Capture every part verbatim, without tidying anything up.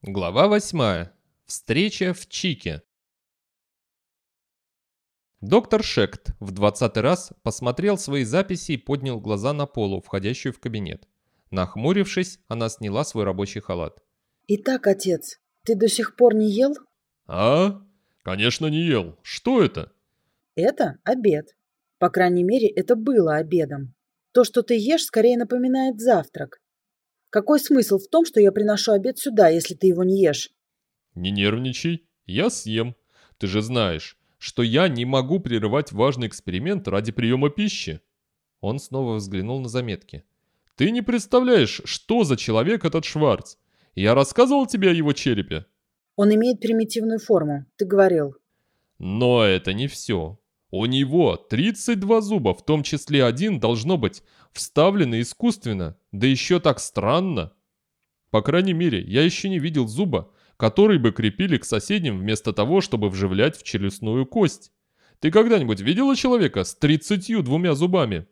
Глава восьмая. Встреча в Чике. Доктор Шект в двадцатый раз посмотрел свои записи и поднял глаза на Полу, входящую в кабинет. Нахмурившись, она сняла свой рабочий халат. Итак, отец, ты до сих пор не ел? А? Конечно, не ел. Что это? Это обед. По крайней мере, это было обедом. То, что ты ешь, скорее напоминает завтрак. Какой смысл в том, что я приношу обед сюда, если ты его не ешь? Не нервничай, я съем. Ты же знаешь, что я не могу прерывать важный эксперимент ради приема пищи. Он снова взглянул на заметки. Ты не представляешь, что за человек этот Шварц. Я рассказывал тебе о его черепе. Он имеет примитивную форму, ты говорил. Но это не все. У него тридцать два зуба, в том числе один, должно быть, вставлены искусственно, да еще так странно. По крайней мере, я еще не видел зуба, который бы крепили к соседним вместо того, чтобы вживлять в челюстную кость. Ты когда-нибудь видела человека с тридцатью двумя зубами?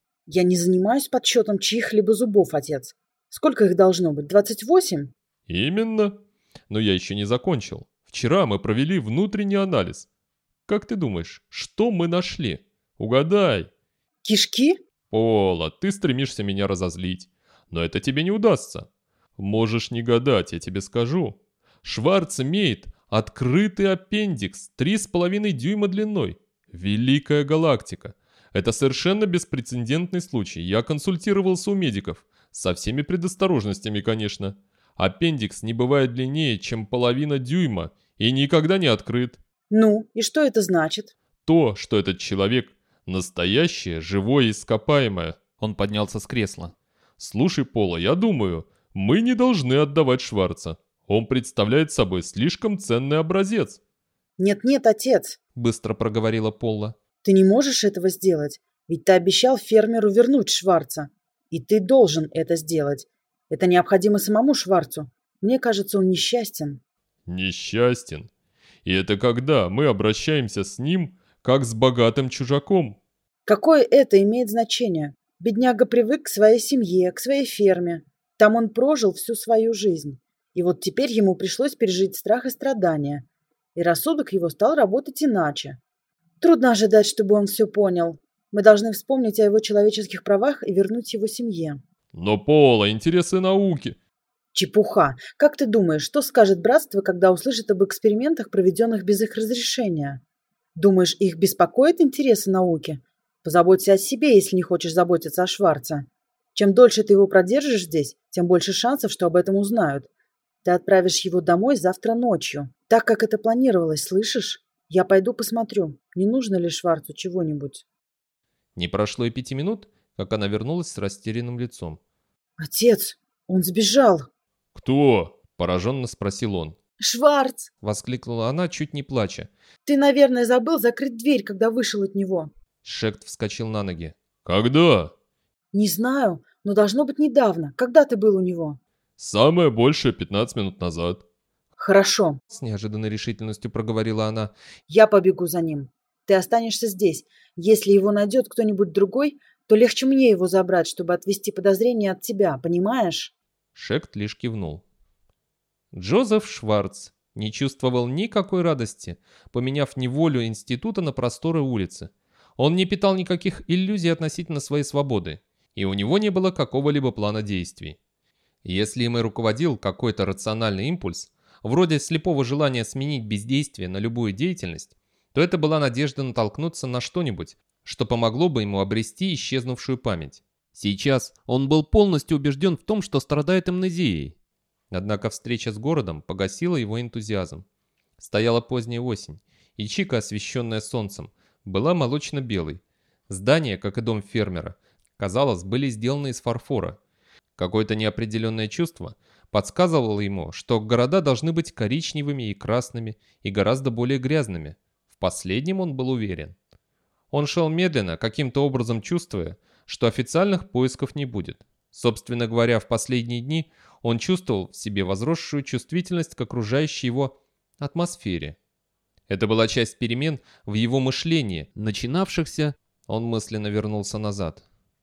Я не занимаюсь подсчетом чьих-либо зубов, отец. Сколько их должно быть? двадцать восемь? Именно. Но я еще не закончил. Вчера мы провели внутренний анализ. Как ты думаешь, что мы нашли? Угадай. Кишки? Пола, ты стремишься меня разозлить. Но это тебе не удастся. Можешь не гадать, я тебе скажу. Шварц имеет открытый аппендикс три с половиной дюйма длиной. Великая галактика. Это совершенно беспрецедентный случай. Я консультировался у медиков. Со всеми предосторожностями, конечно. Аппендикс не бывает длиннее, чем половина дюйма и никогда не открыт. Ну, и что это значит? То, что этот человек настоящее, живое ископаемое. Он поднялся с кресла. Слушай, Пола, я думаю, мы не должны отдавать Шварца. Он представляет собой слишком ценный образец. Нет-нет, отец, Быстро проговорила Пола. ты не можешь этого сделать, ведь ты обещал фермеру вернуть Шварца. И ты должен это сделать. Это необходимо самому Шварцу. Мне кажется, он несчастен. Несчастен. И это когда мы обращаемся с ним, как с богатым чужаком. Какое это имеет значение? Бедняга привык к своей семье, к своей ферме. Там он прожил всю свою жизнь. И вот теперь ему пришлось пережить страх и страдания. И рассудок его стал работать иначе. Трудно ожидать, чтобы он все понял. Мы должны вспомнить о его человеческих правах и вернуть его семье. Но, Пола, интересы науки. Чепуха. Как ты думаешь, что скажет братство, когда услышит об экспериментах, проведенных без их разрешения? Думаешь, их беспокоят интересы науки? Позаботься о себе, если не хочешь заботиться о Шварце. Чем дольше ты его продержишь здесь, тем больше шансов, что об этом узнают. Ты отправишь его домой завтра ночью, так как это планировалось, слышишь? Я пойду посмотрю, не нужно ли Шварцу чего-нибудь. Не прошло и пяти минут, как она вернулась с растерянным лицом. Отец, он сбежал. «Кто?» – пораженно спросил он. Шварц! Воскликнула она, чуть не плача. Ты, наверное, забыл закрыть дверь, когда вышел от него. Шект вскочил на ноги. «Когда?» Не знаю, но должно быть недавно. Когда ты был у него? «Самое большее пятнадцать минут назад». Хорошо. С неожиданной решительностью проговорила она. Я побегу за ним. Ты останешься здесь. Если его найдет кто-нибудь другой, то легче мне его забрать, чтобы отвести подозрения от тебя, понимаешь? Шект лишь кивнул. Джозеф Шварц не чувствовал никакой радости, поменяв неволю института на просторы улицы. Он не питал никаких иллюзий относительно своей свободы, и у него не было какого-либо плана действий. Если им и руководил какой-то рациональный импульс, вроде слепого желания сменить бездействие на любую деятельность, то это была надежда натолкнуться на что-нибудь, что помогло бы ему обрести исчезнувшую память. Сейчас он был полностью убежден в том, что страдает амнезией. Однако встреча с городом погасила его энтузиазм. Стояла поздняя осень, и Чика, освещенная солнцем, была молочно-белой. Здания, как и дом фермера, казалось, были сделаны из фарфора. Какое-то неопределенное чувство подсказывало ему, что города должны быть коричневыми и красными, и гораздо более грязными. В последнем он был уверен. Он шел медленно, каким-то образом чувствуя, что официальных поисков не будет. Собственно говоря, в последние дни он чувствовал в себе возросшую чувствительность к окружающей его атмосфере. Это была часть перемен в его мышлении, начинавшихся, он мысленно вернулся назад,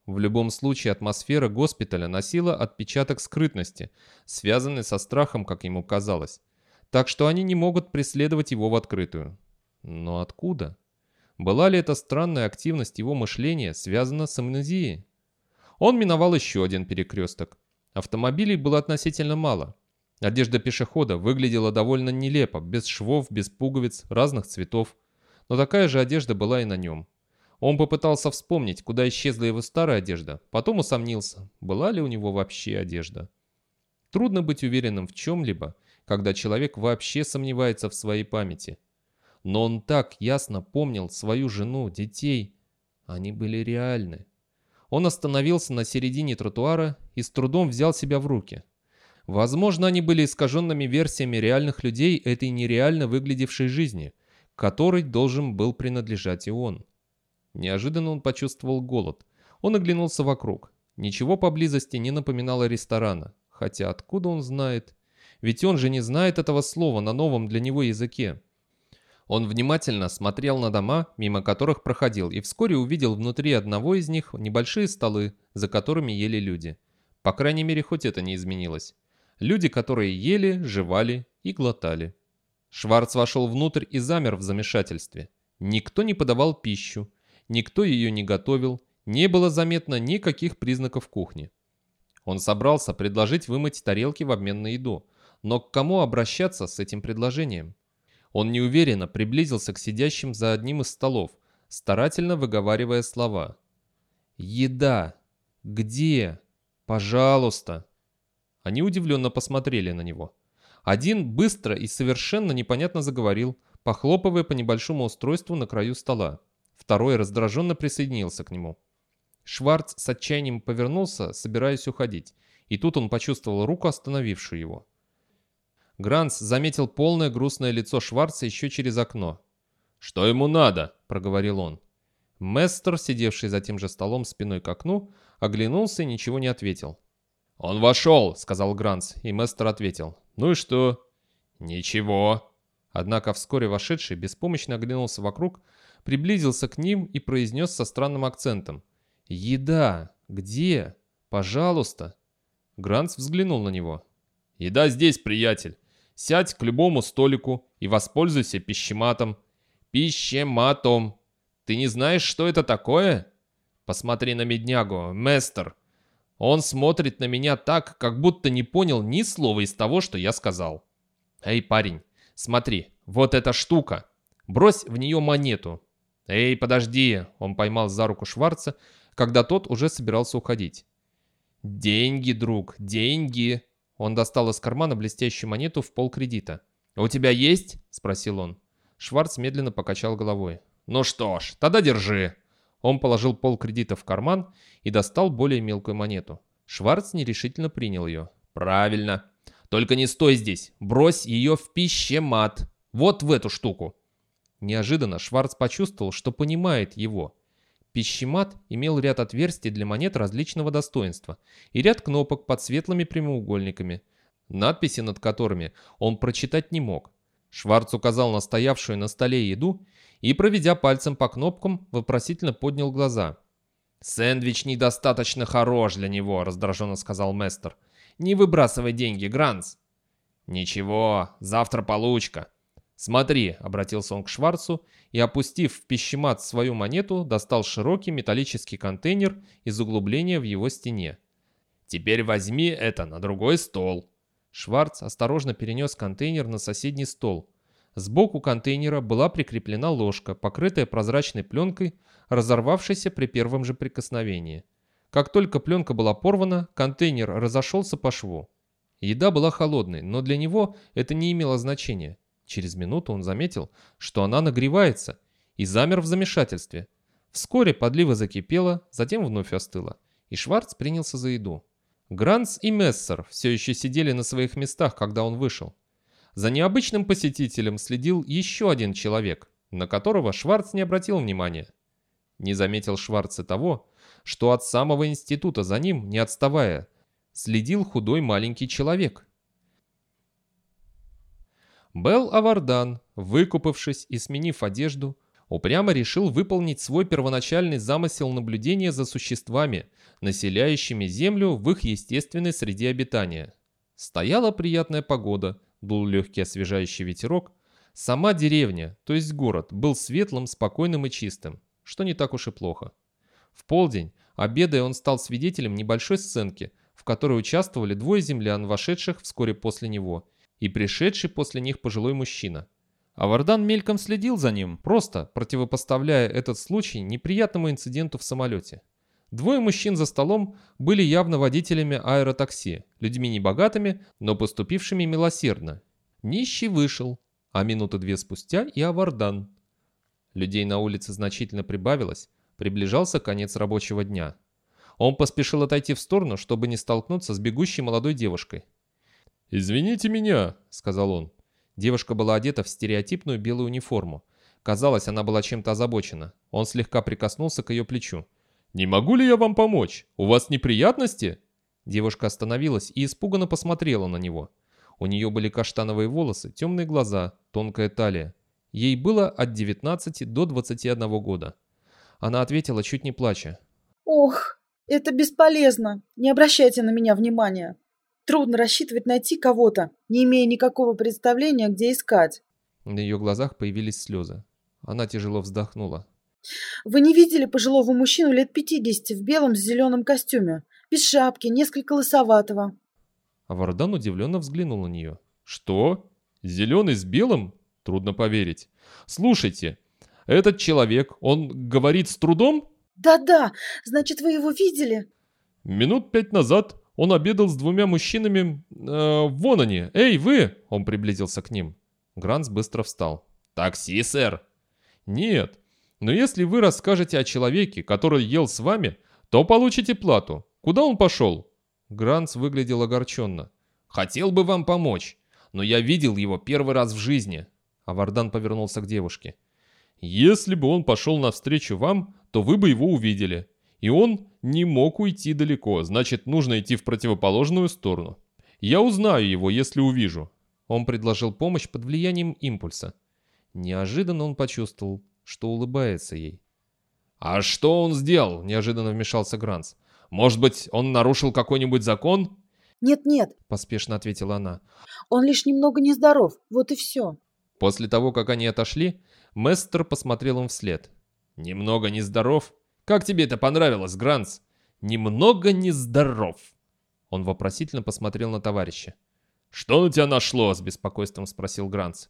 В любом случае атмосфера госпиталя носила отпечаток скрытности, связанный со страхом, как ему казалось. Так что они не могут преследовать его в открытую. Но откуда? Была ли эта странная активность его мышления связана с амнезией? Он миновал еще один перекресток. Автомобилей было относительно мало. Одежда пешехода выглядела довольно нелепо, без швов, без пуговиц, разных цветов. Но такая же одежда была и на нем. Он попытался вспомнить, куда исчезла его старая одежда, потом усомнился, была ли у него вообще одежда. Трудно быть уверенным в чем-либо, когда человек вообще сомневается в своей памяти. Но он так ясно помнил свою жену, детей. Они были реальны. Он остановился на середине тротуара и с трудом взял себя в руки. Возможно, они были искаженными версиями реальных людей этой нереально выглядевшей жизни, которой должен был принадлежать и он. Неожиданно он почувствовал голод. Он оглянулся вокруг. Ничего поблизости не напоминало ресторана. Хотя откуда он знает? Ведь он же не знает этого слова на новом для него языке. Он внимательно смотрел на дома, мимо которых проходил, и вскоре увидел внутри одного из них небольшие столы, за которыми ели люди. По крайней мере, хоть это не изменилось. Люди, которые ели, жевали и глотали. Шварц вошел внутрь и замер в замешательстве. Никто не подавал пищу. Никто ее не готовил, не было заметно никаких признаков кухни. Он собрался предложить вымыть тарелки в обмен на еду, но к кому обращаться с этим предложением? Он неуверенно приблизился к сидящим за одним из столов, старательно выговаривая слова. «Еда! Где? Пожалуйста!» Они удивленно посмотрели на него. Один быстро и совершенно непонятно заговорил, похлопывая по небольшому устройству на краю стола. Второй раздраженно присоединился к нему. Шварц с отчаянием повернулся, собираясь уходить, и тут он почувствовал руку, остановившую его. Гранц заметил полное грустное лицо Шварца еще через окно. «Что ему надо?» – проговорил он. Месстер, сидевший за тем же столом спиной к окну, оглянулся и ничего не ответил. «Он вошел», – сказал Гранц, и Месстер ответил. «Ну и что?» «Ничего». Однако вскоре вошедший беспомощно оглянулся вокруг, приблизился к ним и произнес со странным акцентом. «Еда! Где? Пожалуйста!» Гранц взглянул на него. «Еда здесь, приятель. Сядь к любому столику и воспользуйся пищематом». «Пищематом! Ты не знаешь, что это такое? Посмотри на меднягу, Месстер. Он смотрит на меня так, как будто не понял ни слова из того, что я сказал. Эй, парень, смотри, вот эта штука. Брось в нее монету». «Эй, подожди!» — он поймал за руку Шварца, когда тот уже собирался уходить. «Деньги, друг, деньги!» Он достал из кармана блестящую монету в полкредита. «У тебя есть?» — спросил он. Шварц медленно покачал головой. «Ну что ж, тогда держи!» Он положил полкредита в карман и достал более мелкую монету. Шварц нерешительно принял ее. «Правильно. Только не стой здесь. Брось ее в пищемат. Вот в эту штуку». Неожиданно Шварц почувствовал, что понимает его. Пищемат имел ряд отверстий для монет различного достоинства и ряд кнопок под светлыми прямоугольниками, надписи над которыми он прочитать не мог. Шварц указал на стоявшую на столе еду и, проведя пальцем по кнопкам, вопросительно поднял глаза. «Сэндвич недостаточно хорош для него», — раздраженно сказал Месстер. «Не выбрасывай деньги, Гранц». «Ничего, завтра получка». «Смотри», — обратился он к Шварцу и, опустив в пищемат свою монету, достал широкий металлический контейнер из углубления в его стене. «Теперь возьми это на другой стол». Шварц осторожно перенес контейнер на соседний стол. Сбоку контейнера была прикреплена ложка, покрытая прозрачной пленкой, разорвавшейся при первом же прикосновении. Как только пленка была порвана, контейнер разошелся по шву. Еда была холодной, но для него это не имело значения. Через минуту он заметил, что она нагревается, и замер в замешательстве. Вскоре подлива закипела, затем вновь остыла, и Шварц принялся за еду. Гранц и Мессер все еще сидели на своих местах, когда он вышел. За необычным посетителем следил еще один человек, на которого Шварц не обратил внимания. Не заметил Шварц и того, что от самого института за ним, не отставая, следил худой маленький человек. Белл Авардан, выкупавшись и сменив одежду, упрямо решил выполнить свой первоначальный замысел наблюдения за существами, населяющими Землю в их естественной среде обитания. Стояла приятная погода, дул легкий освежающий ветерок. Сама деревня, то есть город, был светлым, спокойным и чистым, что не так уж и плохо. В полдень, обедая, он стал свидетелем небольшой сценки, в которой участвовали двое землян, вошедших вскоре после него, и пришедший после них пожилой мужчина. А Вардан мельком следил за ним, просто противопоставляя этот случай неприятному инциденту в самолете. Двое мужчин за столом были явно водителями аэротакси, людьми небогатыми, но поступившими милосердно. Нищий вышел, а минуты две спустя и Авардан. Людей на улице значительно прибавилось, приближался конец рабочего дня. Он поспешил отойти в сторону, чтобы не столкнуться с бегущей молодой девушкой. «Извините меня», — сказал он. Девушка была одета в стереотипную белую униформу. Казалось, она была чем-то озабочена. Он слегка прикоснулся к ее плечу. «Не могу ли я вам помочь? У вас неприятности?» Девушка остановилась и испуганно посмотрела на него. У нее были каштановые волосы, темные глаза, тонкая талия. Ей было от девятнадцати до двадцати одного года. Она ответила, чуть не плача. «Ох, это бесполезно. Не обращайте на меня внимания. Трудно рассчитывать найти кого-то, не имея никакого представления, где искать». На ее глазах появились слезы. Она тяжело вздохнула. «Вы не видели пожилого мужчину лет пятидесяти в белом с зеленом костюме, без шапки, несколько лысоватого?» А Вардан удивленно взглянул на нее. «Что? Зеленый с белым? Трудно поверить. Слушайте, этот человек, он говорит с трудом?» «Да-да, значит, вы его видели?» «Минут пять назад он обедал с двумя мужчинами. Э, вон они. Эй, вы!» Он приблизился к ним. Гранц быстро встал. «Такси, сэр!» «Нет, но если вы расскажете о человеке, который ел с вами, то получите плату. Куда он пошел?» Гранц выглядел огорченно. «Хотел бы вам помочь, но я видел его первый раз в жизни». А Вардан повернулся к девушке. «Если бы он пошел навстречу вам, то вы бы его увидели. И он не мог уйти далеко, значит, нужно идти в противоположную сторону. Я узнаю его, если увижу». Он предложил помощь под влиянием импульса. Неожиданно он почувствовал, что улыбается ей. «А что он сделал?» – неожиданно вмешался Гранц. «Может быть, он нарушил какой-нибудь закон?» «Нет-нет», – поспешно ответила она. «Он лишь немного нездоров, вот и все». После того, как они отошли, Местер посмотрел им вслед. «Немного нездоров? Как тебе это понравилось, Гранц? Немного нездоров!» Он вопросительно посмотрел на товарища. «Что на тебя нашло?» – с беспокойством спросил Гранц.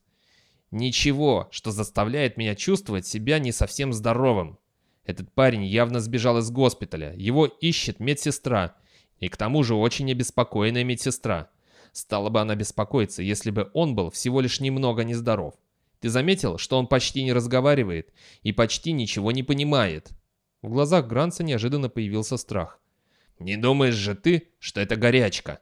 «Ничего, что заставляет меня чувствовать себя не совсем здоровым. Этот парень явно сбежал из госпиталя, его ищет медсестра, и к тому же очень обеспокоенная медсестра. Стала бы она беспокоиться, если бы он был всего лишь немного нездоров. Ты заметил, что он почти не разговаривает и почти ничего не понимает?» В глазах Гранца неожиданно появился страх. «Не думаешь же ты, что это горячка?»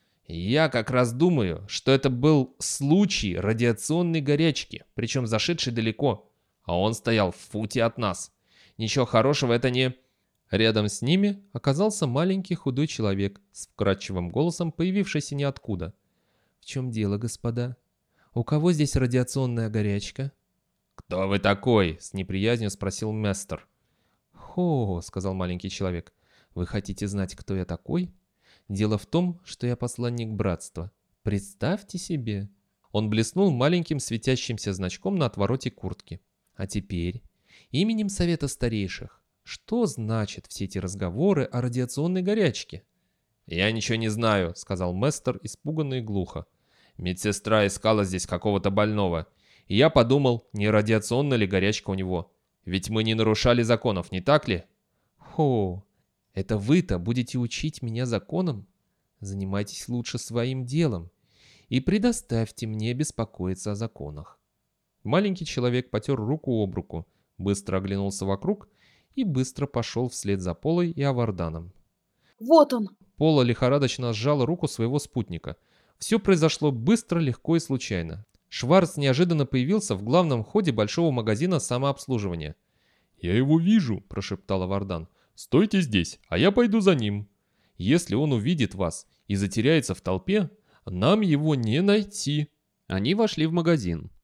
«Я как раз думаю, что это был случай радиационной горячки, причем зашедший далеко, а он стоял в футе от нас. Ничего хорошего это не...» Рядом с ними оказался маленький худой человек с вкрадчивым голосом, появившийся ниоткуда. «В чем дело, господа? У кого здесь радиационная горячка?» «Кто вы такой?» — с неприязнью спросил Местер. «Хо», — сказал маленький человек, — «вы хотите знать, кто я такой? Дело в том, что я посланник братства. Представьте себе». Он блеснул маленьким светящимся значком на отвороте куртки. «А теперь, именем Совета Старейших, что значат все эти разговоры о радиационной горячке?» «Я ничего не знаю», — сказал Местер испуганно и глухо. «Медсестра искала здесь какого-то больного, и я подумал, не радиационная ли горячка у него. Ведь мы не нарушали законов, не так ли?» «Хо, это вы-то будете учить меня законам? Занимайтесь лучше своим делом и предоставьте мне беспокоиться о законах». Маленький человек потер руку об руку, быстро оглянулся вокруг и быстро пошел вслед за Полой и Аварданом. «Вот он!» Пола лихорадочно сжала руку своего спутника. Все произошло быстро, легко и случайно. Шварц неожиданно появился в главном ходе большого магазина самообслуживания. «Я его вижу», – прошептал Авардан. «Стойте здесь, а я пойду за ним. Если он увидит вас и затеряется в толпе, нам его не найти». Они вошли в магазин.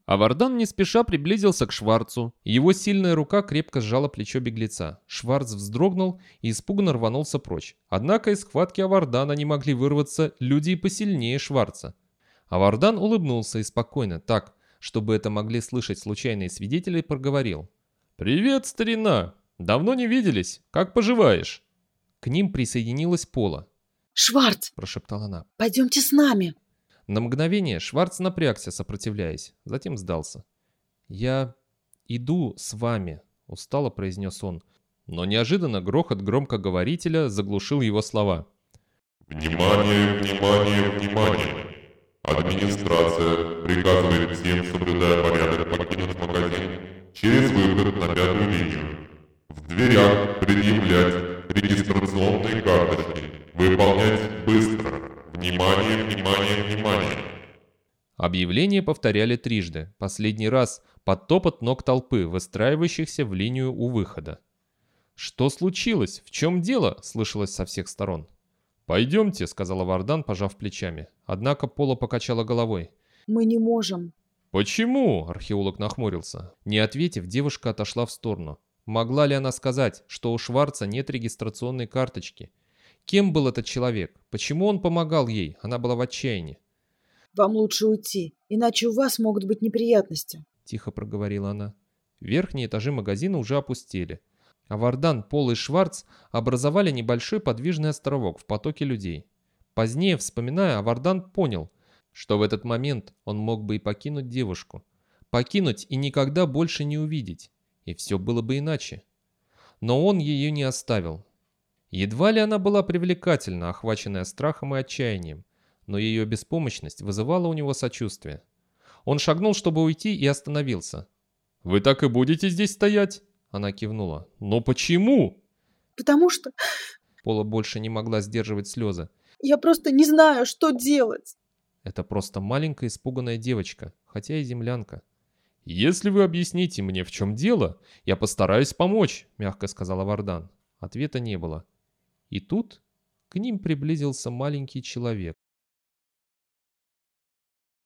А Вардан не спеша приблизился к Шварцу. Его сильная рука крепко сжала плечо беглеца. Шварц вздрогнул и испуганно рванулся прочь. Однако из схватки Авардана не могли вырваться люди и посильнее Шварца. Авардан улыбнулся и спокойно, так, чтобы это могли слышать случайные свидетели, проговорил. «Привет, старина! Давно не виделись. Как поживаешь?» К ним присоединилась Пола. «Шварц!» – прошептала она. «Пойдемте с нами!» На мгновение Шварц напрягся, сопротивляясь, затем сдался. «Я иду с вами», — устало произнес он, но неожиданно грохот громкоговорителя заглушил его слова. «Внимание, внимание, внимание! Администрация приказывает всем, соблюдая порядок, покинуть магазин через выход на пятую линию. В дверях предъявлять регистрационные карточки. Выполнять быстро. Внимание, внимание, внимание!» Объявление повторяли трижды, последний раз под топот ног толпы, выстраивающихся в линию у выхода. «Что случилось? В чем дело?» — слышалось со всех сторон. «Пойдемте», — сказала Вардан, пожав плечами. Однако Пола покачала головой. «Мы не можем». «Почему?» — археолог нахмурился. Не ответив, девушка отошла в сторону. Могла ли она сказать, что у Шварца нет регистрационной карточки? Кем был этот человек? Почему он помогал ей? Она была в отчаянии. «Вам лучше уйти, иначе у вас могут быть неприятности», — тихо проговорила она. Верхние этажи магазина уже опустели. А Вардан, Пол и Шварц образовали небольшой подвижный островок в потоке людей. Позднее, вспоминая, Вардан понял, что в этот момент он мог бы и покинуть девушку. Покинуть и никогда больше не увидеть. И все было бы иначе. Но он ее не оставил. Едва ли она была привлекательна, охваченная страхом и отчаянием, но ее беспомощность вызывала у него сочувствие. Он шагнул, чтобы уйти, и остановился. «Вы так и будете здесь стоять?» Она кивнула. «Но почему?» «Потому что...» Пола больше не могла сдерживать слезы. «Я просто не знаю, что делать!» Это просто маленькая испуганная девочка, хотя и землянка. «Если вы объясните мне, в чем дело, я постараюсь помочь», — мягко сказала Вардан. Ответа не было. И тут к ним приблизился маленький человек.